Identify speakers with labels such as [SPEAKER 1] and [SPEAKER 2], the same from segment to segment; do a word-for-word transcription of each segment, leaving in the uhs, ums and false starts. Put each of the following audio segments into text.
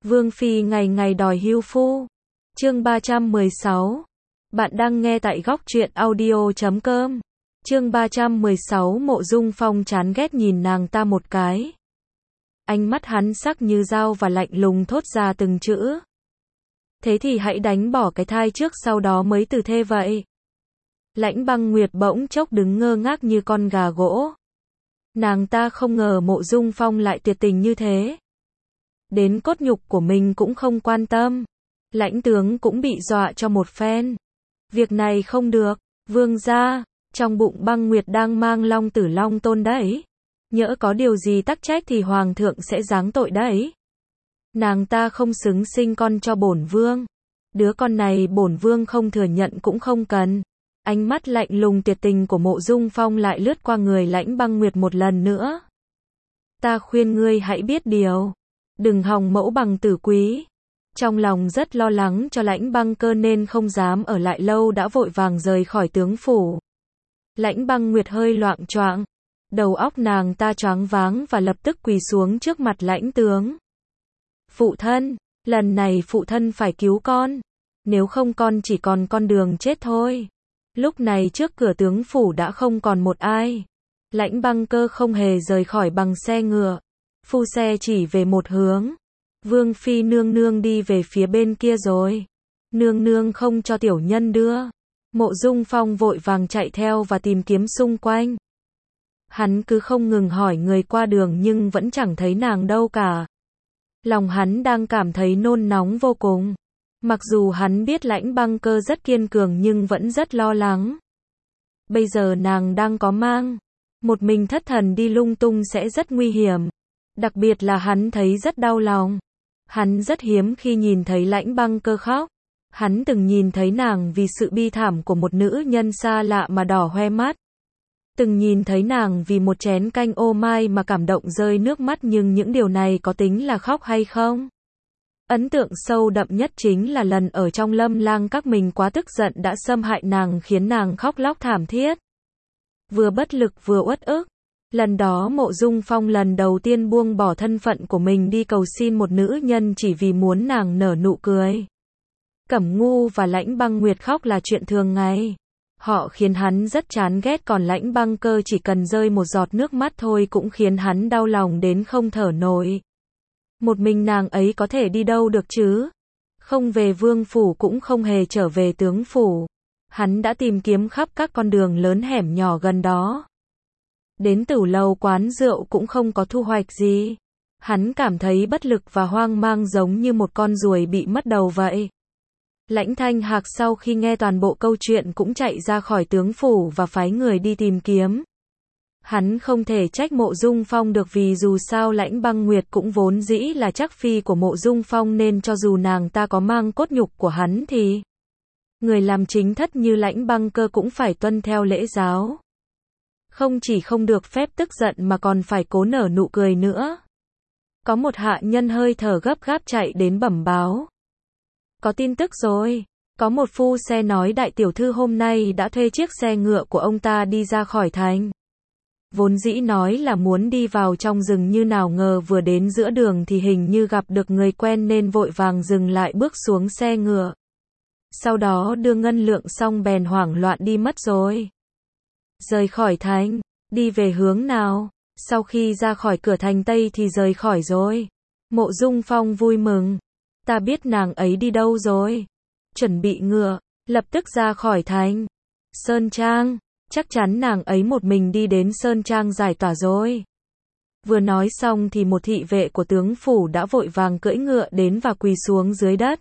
[SPEAKER 1] Vương phi ngày ngày đòi hưu phu. Chương ba trăm mười sáu. Bạn đang nghe tại góc truyện audio chấm com. Chương ba trăm mười sáu. Mộ Dung Phong chán ghét nhìn nàng ta một cái. Ánh mắt hắn sắc như dao và lạnh lùng thốt ra từng chữ. Thế thì hãy đánh bỏ cái thai trước sau đó mới từ thê vậy. Lãnh Băng Nguyệt bỗng chốc đứng ngơ ngác như con gà gỗ. Nàng ta không ngờ Mộ Dung Phong lại tuyệt tình như thế. Đến cốt nhục của mình cũng không quan tâm. Lãnh tướng cũng bị dọa cho một phen. Việc này không được, vương gia, trong bụng Băng Nguyệt đang mang long tử long tôn đấy. Nhỡ có điều gì tắc trách thì hoàng thượng sẽ giáng tội đấy. Nàng ta không xứng sinh con cho bổn vương. Đứa con này bổn vương không thừa nhận cũng không cần. Ánh mắt lạnh lùng tuyệt tình của Mộ Dung Phong lại lướt qua người Lãnh Băng Nguyệt một lần nữa. Ta khuyên ngươi hãy biết điều. Đừng hòng mẫu bằng tử quý. Trong lòng rất lo lắng cho Lãnh Băng Cơ nên không dám ở lại lâu đã vội vàng rời khỏi tướng phủ. Lãnh Băng Nguyệt hơi loạng choạng. Đầu óc nàng ta choáng váng và lập tức quỳ xuống trước mặt lãnh tướng. Phụ thân, lần này phụ thân phải cứu con. Nếu không con chỉ còn con đường chết thôi. Lúc này trước cửa tướng phủ đã không còn một ai. Lãnh Băng Cơ không hề rời khỏi bằng xe ngựa. Phu xe chỉ về một hướng. Vương phi nương nương đi về phía bên kia rồi. Nương nương không cho tiểu nhân đưa. Mộ Dung Phong vội vàng chạy theo và tìm kiếm xung quanh. Hắn cứ không ngừng hỏi người qua đường nhưng vẫn chẳng thấy nàng đâu cả. Lòng hắn đang cảm thấy nôn nóng vô cùng. Mặc dù hắn biết Lãnh Băng Cơ rất kiên cường nhưng vẫn rất lo lắng. Bây giờ nàng đang có mang. Một mình thất thần đi lung tung sẽ rất nguy hiểm. Đặc biệt là hắn thấy rất đau lòng. Hắn rất hiếm khi nhìn thấy Lãnh Băng Cơ khóc. Hắn từng nhìn thấy nàng vì sự bi thảm của một nữ nhân xa lạ mà đỏ hoe mắt. Từng nhìn thấy nàng vì một chén canh ô mai mà cảm động rơi nước mắt, nhưng những điều này có tính là khóc hay không? Ấn tượng sâu đậm nhất chính là lần ở trong Lâm Lang Các mình quá tức giận đã xâm hại nàng khiến nàng khóc lóc thảm thiết. Vừa bất lực vừa uất ức. Lần đó Mộ Dung Phong lần đầu tiên buông bỏ thân phận của mình đi cầu xin một nữ nhân chỉ vì muốn nàng nở nụ cười. Cẩm Ngu và Lãnh Băng Nguyệt khóc là chuyện thường ngày. Họ khiến hắn rất chán ghét, còn Lãnh Băng Cơ chỉ cần rơi một giọt nước mắt thôi cũng khiến hắn đau lòng đến không thở nổi. Một mình nàng ấy có thể đi đâu được chứ? Không về vương phủ cũng không hề trở về tướng phủ. Hắn đã tìm kiếm khắp các con đường lớn hẻm nhỏ gần đó. Đến tử lầu quán rượu cũng không có thu hoạch gì. Hắn cảm thấy bất lực và hoang mang giống như một con ruồi bị mất đầu vậy. Lãnh Thanh Hạc sau khi nghe toàn bộ câu chuyện cũng chạy ra khỏi tướng phủ và phái người đi tìm kiếm. Hắn không thể trách Mộ Dung Phong được vì dù sao Lãnh Băng Nguyệt cũng vốn dĩ là trắc phi của Mộ Dung Phong nên cho dù nàng ta có mang cốt nhục của hắn thì người làm chính thất như Lãnh Băng Cơ cũng phải tuân theo lễ giáo. Không chỉ không được phép tức giận mà còn phải cố nở nụ cười nữa. Có một hạ nhân hơi thở gấp gáp chạy đến bẩm báo. Có tin tức rồi. Có một phu xe nói đại tiểu thư hôm nay đã thuê chiếc xe ngựa của ông ta đi ra khỏi thành. Vốn dĩ nói là muốn đi vào trong rừng như nào ngờ vừa đến giữa đường thì hình như gặp được người quen nên vội vàng dừng lại bước xuống xe ngựa. Sau đó đưa ngân lượng xong bèn hoảng loạn đi mất rồi. Rời khỏi thành, đi về hướng nào? Sau khi ra khỏi cửa thành Tây thì rời khỏi rồi. Mộ Dung Phong vui mừng. Ta biết nàng ấy đi đâu rồi. Chuẩn bị ngựa, lập tức ra khỏi thành. Sơn Trang, chắc chắn nàng ấy một mình đi đến Sơn Trang giải tỏa rồi. Vừa nói xong thì một thị vệ của tướng phủ đã vội vàng cưỡi ngựa đến và quỳ xuống dưới đất.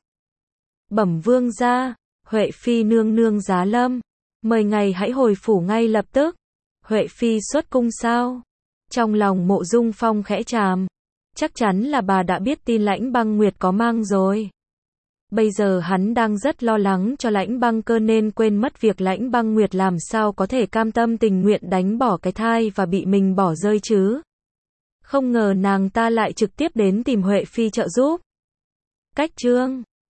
[SPEAKER 1] Bẩm vương gia, Huệ phi nương nương giá lâm. Mời ngài hãy hồi phủ ngay lập tức. Huệ phi xuất cung sao? Trong lòng Mộ Dung Phong khẽ tràm. Chắc chắn là bà đã biết tin Lãnh Băng Nguyệt có mang rồi. Bây giờ hắn đang rất lo lắng cho Lãnh Băng Cơ nên quên mất việc Lãnh Băng Nguyệt làm sao có thể cam tâm tình nguyện đánh bỏ cái thai và bị mình bỏ rơi chứ. Không ngờ nàng ta lại trực tiếp đến tìm Huệ phi trợ giúp. Cách chương